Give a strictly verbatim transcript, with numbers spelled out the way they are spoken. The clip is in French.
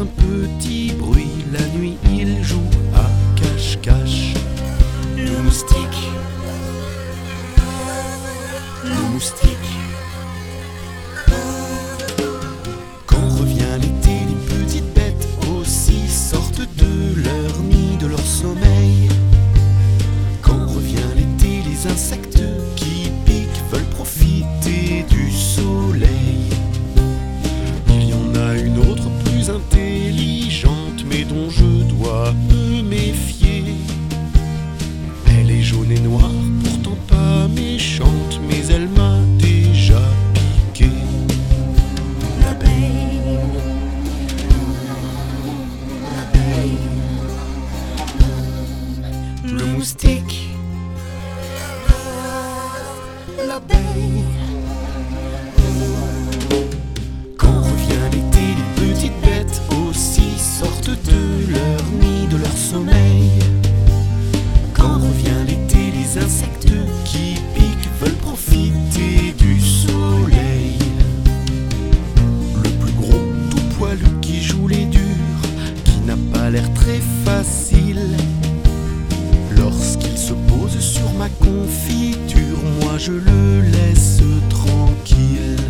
petit bruit. La nuit il joue à cache-cache. Le moustique, le moustique. Quand revient l'été, les petites bêtes aussi sortent de leur nid, de leur sommeil. Quand revient l'été, les insectes qui piquent veulent profiter du soleil. Il y en a une autre plus intelligente, mais dont je dois me méfier. Elle est jaune et noire, pourtant pas méchante, mais elle m'a déjà piqué. L'abeille, l'abeille, le moustique, l'abeille. Quand revient l'été, les petites bêtes aussi sortent de leur nid, de leur sommeil. Quand revient l'été, les insectes qui piquent veulent profiter du soleil. Le plus gros, tout poilu, qui joue les durs, qui n'a pas l'air très facile. Lorsqu'il se pose sur ma confiture, moi je le laisse tranquille.